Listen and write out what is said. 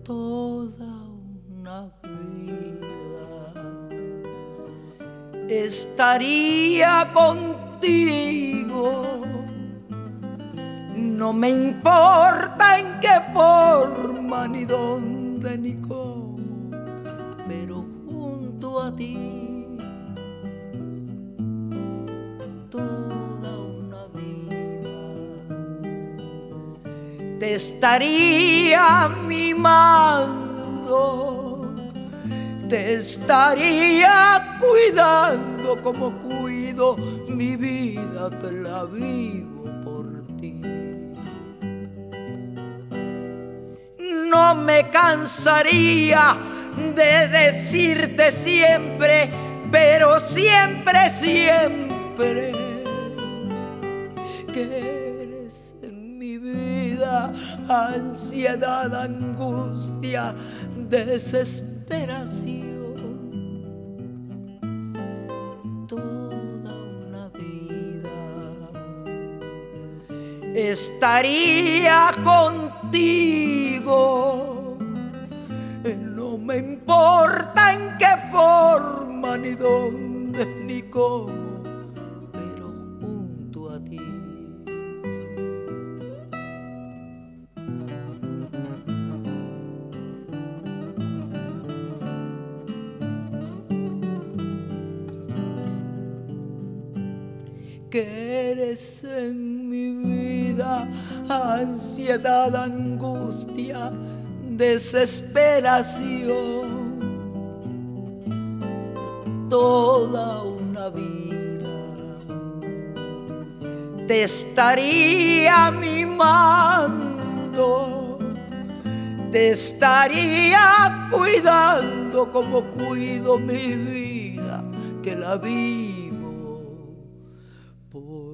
toda una vida estaría contigo. No me importa en qué forma, ni dónde, ni cómo, pero junto a ti toda una vida te estaría mimando, te estaría cuidando como cuido mi vida, que la vivo por ti. No me cansaría de decirte siempre, pero siempre, siempre, que eres en mi vida ansiedad, angustia, desesperación. Toda una vida estaría contigo. No me importa en qué forma, ni dónde, ni cómo, pero junto a ti. Que eres en mi vida ansiedad, angustia, desesperación. Toda una vida te estaría mimando, te estaría cuidando como cuido mi vida, que la vivo por